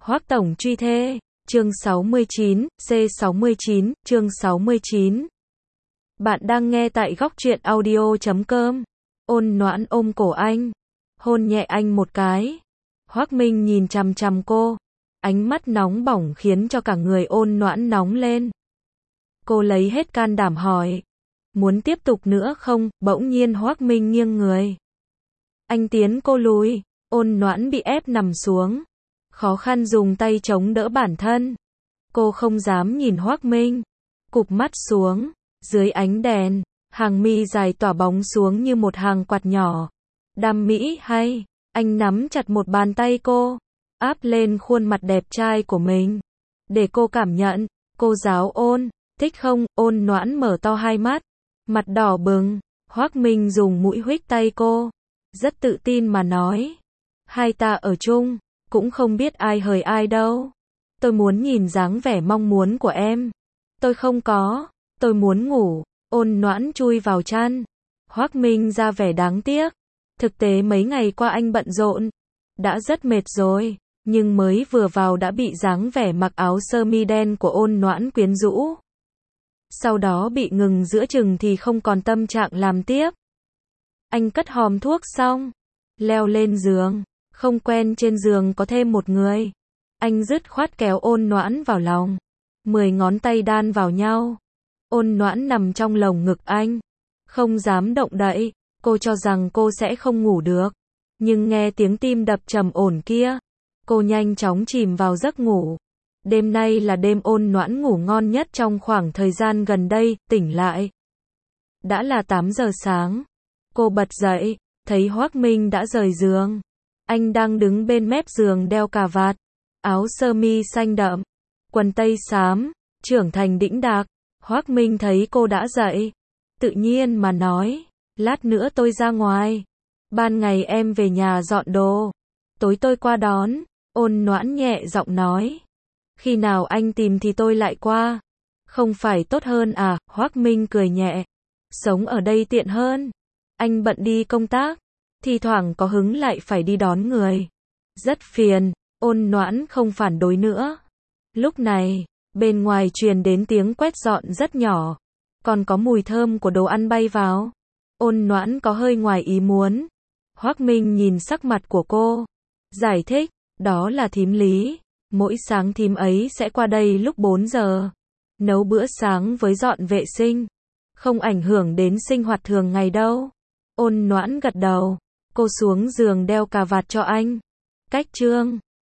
Hoắc tổng truy thê, chương 69, C69, chương 69. Bạn đang nghe tại góc truyện audio.com. Ôn Noãn ôm cổ anh, hôn nhẹ anh một cái. Hoắc Minh nhìn chằm chằm cô, ánh mắt nóng bỏng khiến cho cả người Ôn Noãn nóng lên. Cô lấy hết can đảm hỏi, muốn tiếp tục nữa không? Bỗng nhiên Hoắc Minh nghiêng người. Anh tiến cô lùi, Ôn Noãn bị ép nằm xuống, khó khăn dùng tay chống đỡ bản thân. Cô không dám nhìn Hoắc Minh, cụp mắt xuống, dưới ánh đèn, hàng mi dài tỏa bóng xuống như một hàng quạt nhỏ. Đam mỹ hay? Anh nắm chặt một bàn tay cô, áp lên khuôn mặt đẹp trai của mình, để cô cảm nhận. Cô giáo Ôn, thích không? Ôn Noãn mở to hai mắt, mặt đỏ bừng. Hoắc Minh dùng mũi huých tay cô, rất tự tin mà nói, hai ta ở chung, cũng không biết ai hời ai đâu. Tôi muốn nhìn dáng vẻ mong muốn của em. Tôi không có, tôi muốn ngủ. Ôn Noãn chui vào chăn. Hoắc Minh ra vẻ đáng tiếc. Thực tế mấy ngày qua anh bận rộn, đã rất mệt rồi, nhưng mới vừa vào đã bị dáng vẻ mặc áo sơ mi đen của Ôn Noãn quyến rũ. Sau đó bị ngừng giữa chừng thì không còn tâm trạng làm tiếp. Anh cất hòm thuốc xong, leo lên giường, không quen trên giường có thêm một người. Anh dứt khoát kéo Ôn Noãn vào lòng, 10 ngón tay đan vào nhau. Ôn Noãn nằm trong lồng ngực anh, không dám động đậy. Cô cho rằng cô sẽ không ngủ được, nhưng nghe tiếng tim đập trầm ổn kia, cô nhanh chóng chìm vào giấc ngủ. Đêm nay là đêm Ôn Noãn ngủ ngon nhất trong khoảng thời gian gần đây. Tỉnh lại, đã là 8 giờ sáng. Cô bật dậy, thấy Hoắc Minh đã rời giường. Anh đang đứng bên mép giường đeo cà vạt, áo sơ mi xanh đậm, quần tây xám, trưởng thành đĩnh đạc. Hoắc Minh thấy cô đã dậy, tự nhiên mà nói, lát nữa tôi ra ngoài. Ban ngày em về nhà dọn đồ, tối tôi qua đón. Ôn Noãn nhẹ giọng nói, khi nào anh tìm thì tôi lại qua. Không phải tốt hơn à? Hoắc Minh cười nhẹ, sống ở đây tiện hơn. Anh bận đi công tác, thi thoảng có hứng lại phải đi đón người, rất phiền. Ôn Noãn không phản đối nữa. Lúc này, bên ngoài truyền đến tiếng quét dọn rất nhỏ, còn có mùi thơm của đồ ăn bay vào. Ôn Noãn có hơi ngoài ý muốn. Hoắc Minh nhìn sắc mặt của cô, giải thích, đó là thím Lý, mỗi sáng thím ấy sẽ qua đây lúc 4 giờ, nấu bữa sáng với dọn vệ sinh, không ảnh hưởng đến sinh hoạt thường ngày đâu. Ôn Noãn gật đầu, cô xuống giường đeo cà vạt cho anh. Cách chương